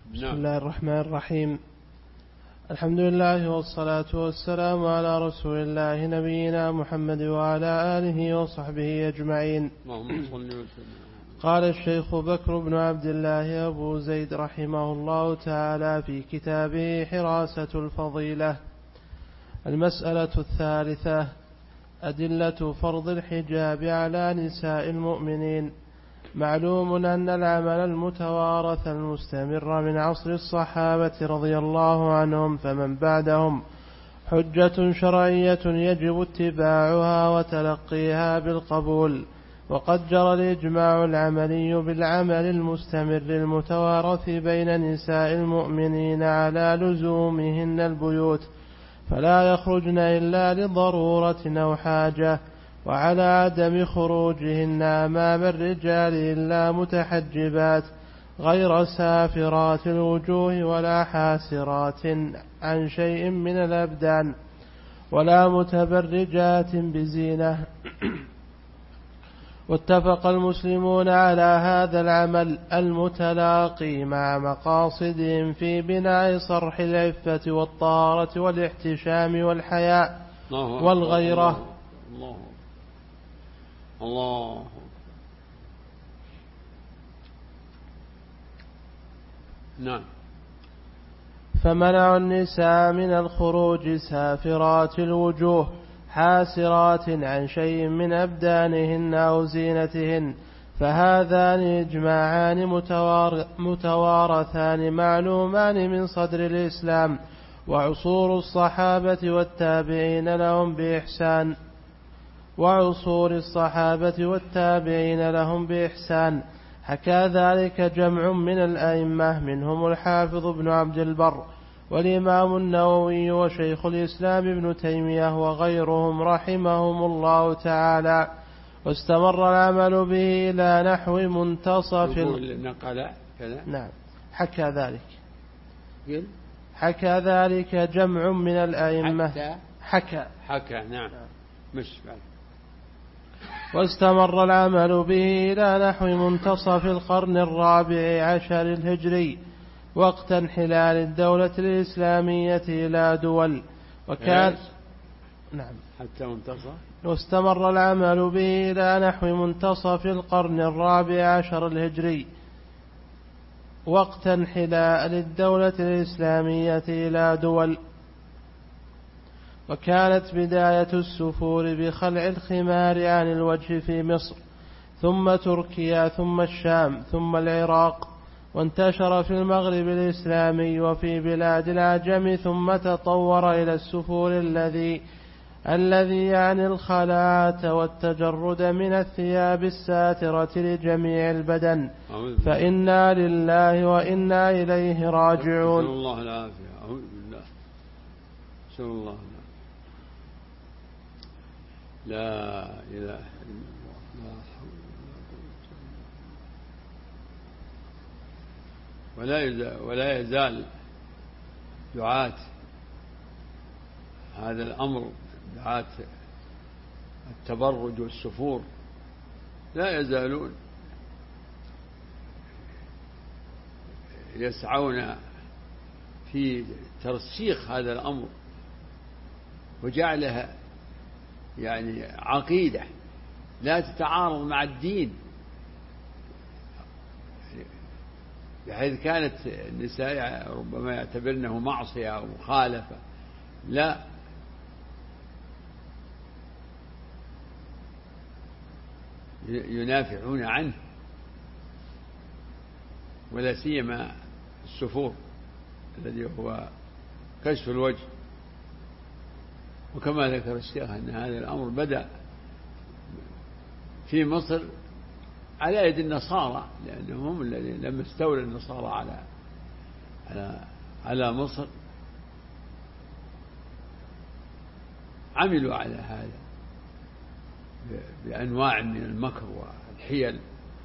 بسم الله الرحمن الرحيم. الحمد لله والصلاة والسلام على رسول الله نبينا محمد وعلى آله وصحبه أجمعين. قال الشيخ بكر بن عبد الله أبو زيد رحمه الله تعالى في كتابه حراسة الفضيلة: المسألة الثالثة: أدلة فرض الحجاب على نساء المؤمنين. معلوم أن العمل المتوارث المستمر من عصر الصحابة رضي الله عنهم فمن بعدهم حجة شرعية يجب اتباعها وتلقيها بالقبول، وقد جرى الإجماع العملي بالعمل المستمر المتوارث بين نساء المؤمنين على لزومهن البيوت فلا يخرجن إلا لضرورة أو حاجة، وعلى عدم خروجهن أمام الرجال إلا متحجبات غير سافرات الوجوه ولا حاسرات عن شيء من الأبدان ولا متبرجات بزينة. واتفق المسلمون على هذا العمل المتلاقي مع مقاصدهم في بناء صرح العفة والطهارة والاحتشام والحياء والغيرة. الله. نعم. فمنع النساء من الخروج سافرات الوجوه حاسرات عن شيء من أبدانهن أو زينتهن، فهذان إجماعان متوارثان معلومان من صدر الإسلام وعصور الصحابة والتابعين لهم بإحسان. حكى ذلك جمع من الأئمة منهم الحافظ ابن عبد البر والإمام النووي وشيخ الإسلام ابن تيمية وغيرهم رحمهم الله تعالى، واستمر العمل به إلى نحو منتصف نعم. حكى ذلك جمع من الأئمة حكى نعم. مش بعد. واستمر العمل به إلى نحو منتصف القرن الرابع عشر الهجري وقت انحلال الدولة الإسلامية إلى دول، وكان نعم حتى منتصف. واستمر العمل به إلى نحو منتصف القرن الرابع عشر الهجري وقت انحلال الدولة الإسلامية إلى دول، وكانت بداية السفور بخلع الخمار عن الوجه في مصر ثم تركيا ثم الشام ثم العراق، وانتشر في المغرب الإسلامي وفي بلاد العجم، ثم تطور إلى السفور الذي يعني الخلاعة والتجرد من الثياب الساترة لجميع البدن. فإنا لله وإنا إليه راجعون. نسأل الله العافية. أعوذ بالله. نسأل الله لا إله إلا الله. لا حول ولا قوة. ولا يزال دعاة هذا الأمر، دعاة التبرج والسفور، لا يزالون يسعون في ترسيخ هذا الأمر وجعلها يعني عقيدة لا تتعارض مع الدين، بحيث كانت النساء ربما يعتبرنه معصية أو مخالفة، لا، ينافعون عنه، ولا سيما السفور الذي هو كشف الوجه. وكما ذكر الشيخ أن هذا الأمر بدأ في مصر على يد النصارى، لأنهم هم الذين لما استولى النصارى على مصر عملوا على هذا بأنواع من المكر والحيل،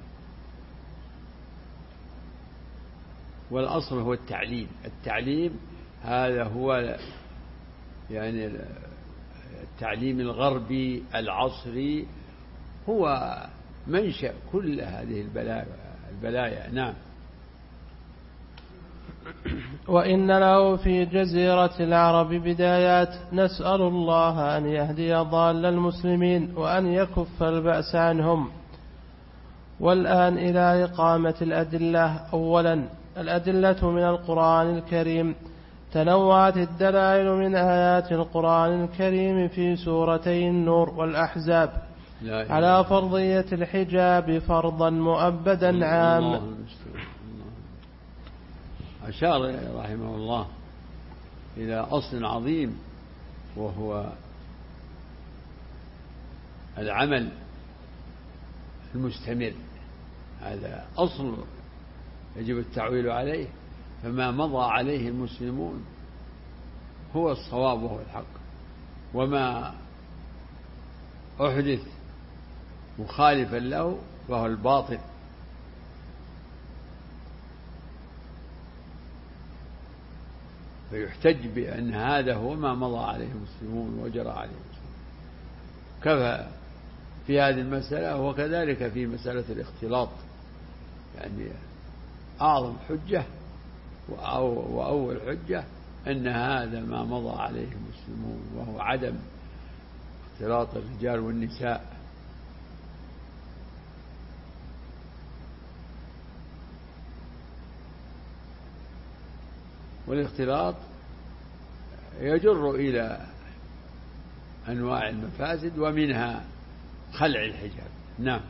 والأصل هو التعليم هذا هو يعني التعليم الغربي العصري هو منشأ كل هذه البلايا. نعم. وإن له في جزيرة العرب بدايات، نسأل الله أن يهدي ضال المسلمين وأن يكف البأس عنهم. والآن إلى إقامة الأدلة. أولا، الأدلة من القرآن الكريم. تنوعت الدلائل من آيات القرآن الكريم في سورتي النور والأحزاب على فرضية الحجاب فرضا مؤبدا عاما. أشار رحمه الله إلى أصل عظيم، وهو العمل المستمر. هذا أصل يجب التعويل عليه، فما مضى عليه المسلمون هو الصواب وهو الحق، وما أحدث مخالفا له فهو الباطل. فيحتج بأن هذا هو ما مضى عليه المسلمون وجرى عليه المسلمون. كفى في هذه المسألة، وكذلك في مسألة الاختلاط، يعني أعظم حجة وأول حجة أن هذا ما مضى عليه المسلمون، وهو عدم اختلاط الرجال والنساء. والاختلاط يجر إلى أنواع المفاسد، ومنها خلع الحجاب. نعم.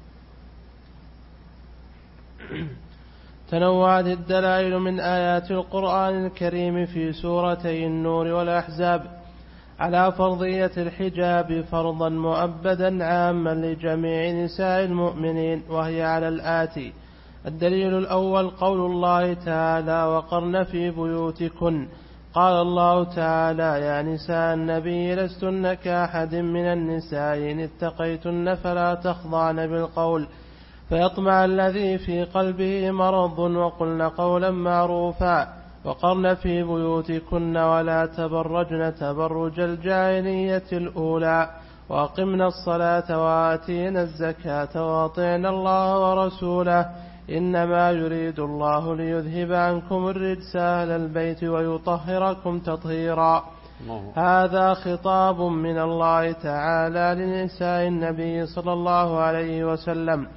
تنوعت الدلائل من آيات القرآن الكريم في سورتي النور والأحزاب على فرضية الحجاب فرضا مؤبدا عاما لجميع نساء المؤمنين، وهي على الآتي. الدليل الأول قول الله تعالى: وقرن في بيوتكن. قال الله تعالى: يا نساء النبي لستن كأحد من النساء إن اتقيتن فلا تخضعن بالقول فيطمع الذي في قلبه مرض وقلن قولا معروفا. وقرن في بيوتكن ولا تبرجن تبرج الجاهلية الأولى وأقمن الصلاة وآتينا الزكاة وأطعنا الله ورسوله إنما يريد الله ليذهب عنكم الرجس أهل البيت ويطهركم تطهيرا. هذا خطاب من الله تعالى لنساء النبي صلى الله عليه وسلم،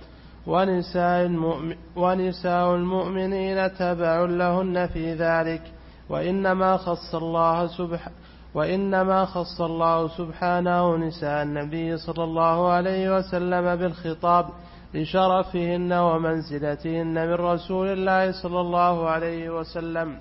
ونساء المؤمنين تبع لهن في ذلك. وإنما خص الله سبحانه نساء النبي صلى الله عليه وسلم بالخطاب لشرفهن ومنزلتهن من رسول الله صلى الله عليه وسلم،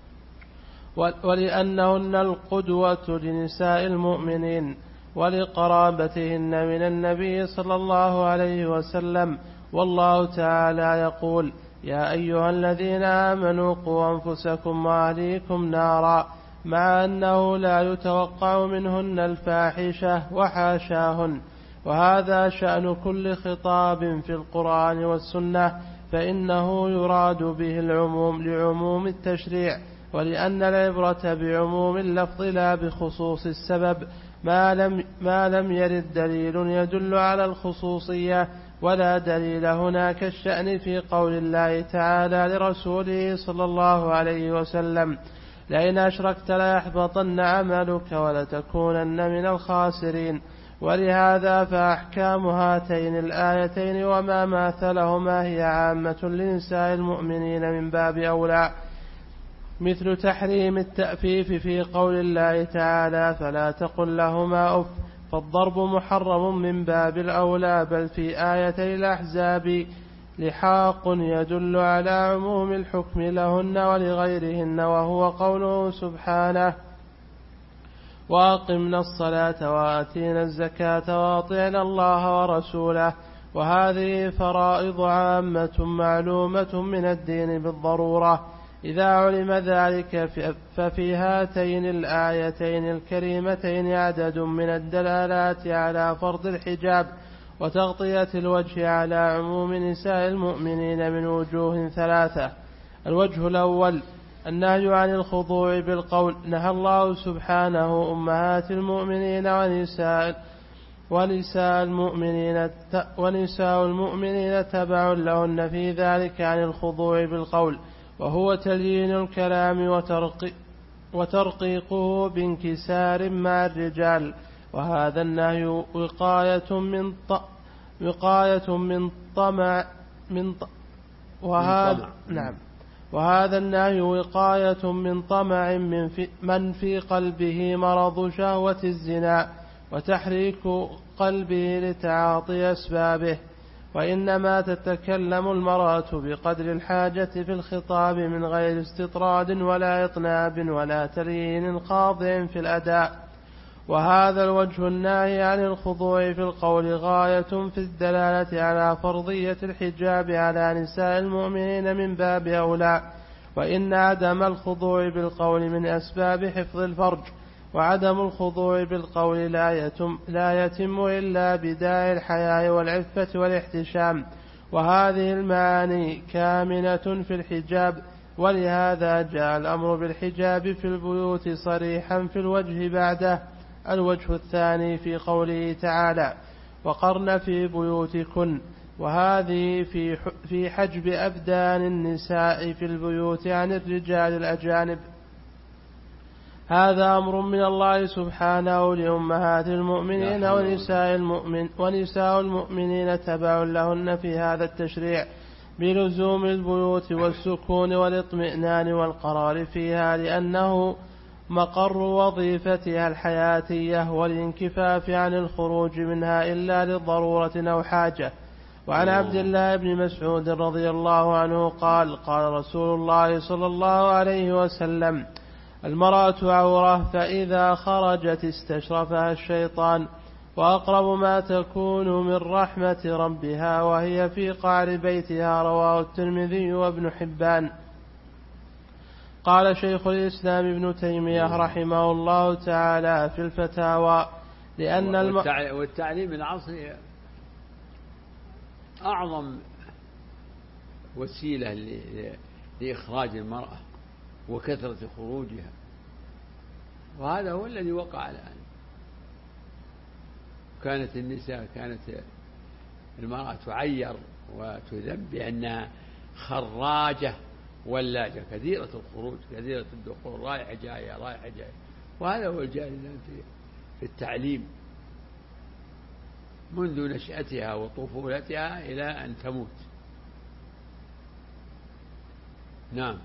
ولأنهن القدوة لنساء المؤمنين ولقرابتهن من النبي صلى الله عليه وسلم. والله تعالى يقول: يا أيها الذين آمنوا قوا أنفسكم وأهليكم نارا، مع أنه لا يتوقع منهن الفاحشة وحاشاهن. وهذا شأن كل خطاب في القرآن والسنة، فإنه يراد به العموم لعموم التشريع، ولأن العبرة بعموم اللفظ لا بخصوص السبب، ما لم يرد دليل يدل على الخصوصية. ولا دليل هناك الشأن في قول الله تعالى لرسوله صلى الله عليه وسلم: لئن أشركت ليحبطن عملك ولتكونن من الخاسرين. ولهذا فأحكام هاتين الآيتين وما ماثلهما هي عامة لنساء المؤمنين من باب أولى، مثل تحريم التأفيف في قول الله تعالى: فلا تقل لهما أف. فالضرب محرم من باب الأولى، بل في آيتي الأحزاب لحاق يدل على عموم الحكم لهن ولغيرهن، وهو قوله سبحانه: وأقمنا الصلاة وآتينا الزكاة وأطعنا الله ورسوله. وهذه فرائض عامة معلومة من الدين بالضرورة. إذا علم ذلك ففي هاتين الآيتين الكريمتين عدد من الدلالات على فرض الحجاب وتغطية الوجه على عموم نساء المؤمنين من وجوه ثلاثة. الوجه الأول: النهي عن الخضوع بالقول. نهى الله سبحانه أمهات المؤمنين ونساء المؤمنين تبع لهن في ذلك عن الخضوع بالقول، وهو تليين الكلام وترقيقه بانكسار مع الرجال، وهذا النهي وقاية من طمع وهذا النهي وقاية من طمع من في قلبه مرض شهوة الزنا وتحريك قلبه لتعاطي أسبابه. وإنما تتكلم المرأة بقدر الحاجة في الخطاب من غير استطراد ولا إطناب ولا تليين خاضع في الأداء. وهذا الوجه الناهي عن الخضوع في القول غاية في الدلالة على فرضية الحجاب على نساء المؤمنين من باب أولى. وإن عدم الخضوع بالقول من أسباب حفظ الفرج، وعدم الخضوع بالقول لا يتم إلا بداعي الحياء والعفة والاحتشام، وهذه المعاني كامنة في الحجاب. ولهذا جاء الأمر بالحجاب في البيوت صريحا في الوجه بعده. الوجه الثاني في قوله تعالى: وقرن في بيوتكن، وهذه في حجب أبدان النساء في البيوت عن الرجال الأجانب. هذا أمر من الله سبحانه لأمهات المؤمنين ونساء المؤمنين تبع لهن في هذا التشريع بلزوم البيوت والسكون والاطمئنان والقرار فيها، لأنه مقر وظيفتها الحياتية والانكفاف عن الخروج منها إلا لضرورة أو حاجة. وعن عبد الله بن مسعود رضي الله عنه قال: قال رسول الله صلى الله عليه وسلم: المرأة عورة، فإذا خرجت استشرفها الشيطان، وأقرب ما تكون من رحمة ربها وهي في قعر بيتها. رواه الترمذي وابن حبان. قال شيخ الإسلام ابن تيمية رحمه الله تعالى في الفتاوى: لأن والتعليم العصري أعظم وسيلة لإخراج المرأة وكثرة خروجها، وهذا هو الذي وقع الآن. كانت المرأة تعير وتذم بأنها خراجة ولاجة، كثيرة الخروج كثيرة الدخول، رايحة جاية. وهذا هو الجاري الآن في التعليم منذ نشأتها وطفولتها إلى أن تموت. نعم.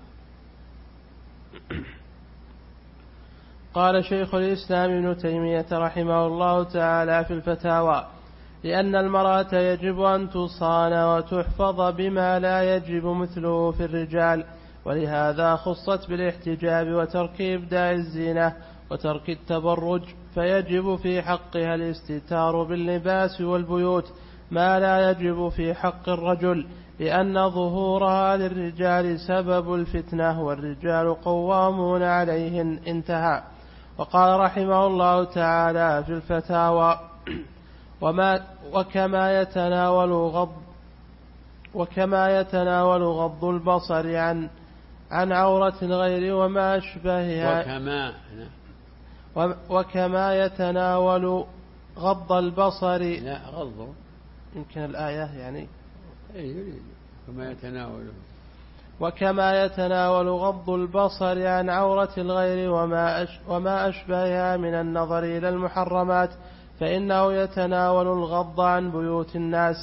قال شيخ الإسلام ابن تيمية رحمه الله تعالى في الفتاوى: لأن المرأة يجب أن تصان وتحفظ بما لا يجب مثله في الرجال، ولهذا خصت بالاحتجاب وترك إبداء الزينة وترك التبرج، فيجب في حقها الاستتار باللباس والبيوت ما لا يجب في حق الرجل، لأن ظهورها للرجال سبب الفتنة والرجال قوامون عليهن. انتهى. وقال رحمه الله تعالى في الفتاوى: وكما يتناول غض البصر عن عورة الغير وما أشبهها، وكما يتناول غض البصر، لا غض يمكن الآية يعني وكما يتناول غض البصر عن عورة الغير وما أشبهها من النظر إلى المحرمات، فإنه يتناول الغض عن بيوت الناس.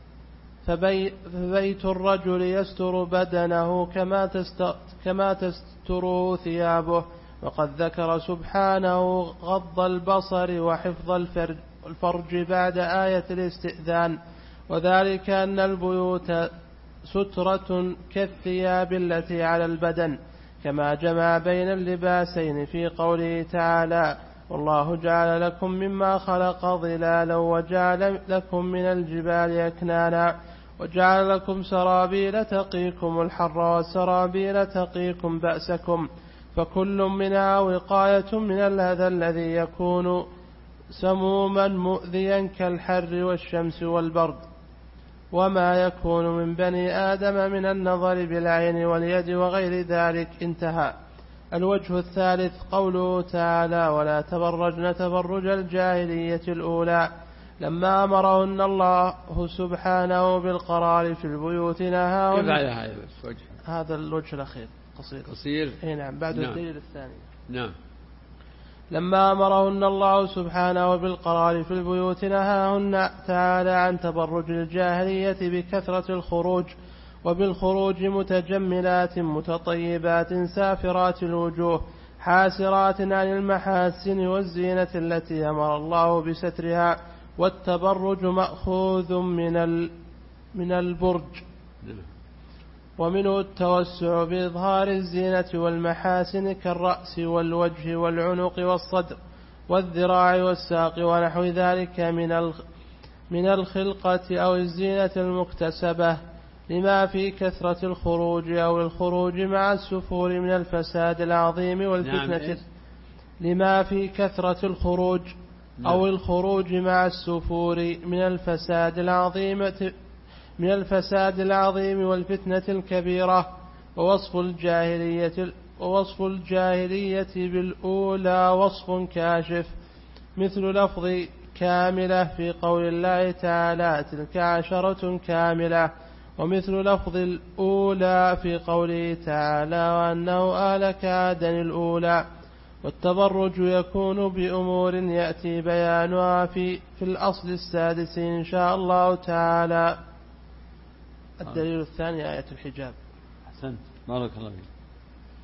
فبيت الرجل يستر بدنه كما تستره ثيابه. وقد ذكر سبحانه غض البصر وحفظ الفرج بعد آية الاستئذان، وذلك أن البيوت سترة كالثياب التي على البدن، كما جمع بين اللباسين في قوله تعالى: والله جعل لكم مما خلق ظلالا وجعل لكم من الجبال أكنانا وجعل لكم سرابيل تقيكم الحر وسرابيل تقيكم بأسكم، فكل منها وقاية من الأذى الذي يكون سموما مؤذيا كالحر والشمس والبرد، وما يكون من بني آدم من النظر بالعين واليد وغير ذلك. انتهى. الوجه الثالث قوله تعالى: ولا تبرجن تبرج الجاهلية الأولى، لما أمرهن الله سبحانه بالقرار في البيوت نهاهن. كيف على هذا الوجه؟ هذا الوجه الأخير قصير. إيه نعم، بعد نعم. الدليل الثاني. نعم. لما أمرهن الله سبحانه بالقرار في البيوت نهاهن تعالى عن تبرج الجاهلية بكثرة الخروج، وبالخروج متجملات متطيبات سافرات الوجوه حاسرات عن المحاسن والزينة التي أمر الله بسترها. والتبرج مأخوذ من البرج، ومنه التوسع بإظهار الزينة والمحاسن كالرأس والوجه والعنق والصدر والذراع والساق ونحو ذلك من الخلقة أو الزينة المكتسبة، لما في كثرة الخروج أو الخروج مع السفور من الفساد العظيم والفتنة. لما في كثرة الخروج أو الخروج مع السفور من الفساد العظيم والفتنة الكبيرة. ووصف الجاهلية بالأولى وصف كاشف، مثل لفظ كاملة في قول الله تعالى تلك 10 كاملة، ومثل لفظ الأولى في قوله تعالى وأنه أهلك عادا الأولى. والتبرج يكون بأمور يأتي بيانها في الأصل السادس إن شاء الله تعالى. الدليل الثاني آية الحجاب. أحسنت، بارك الله فيك.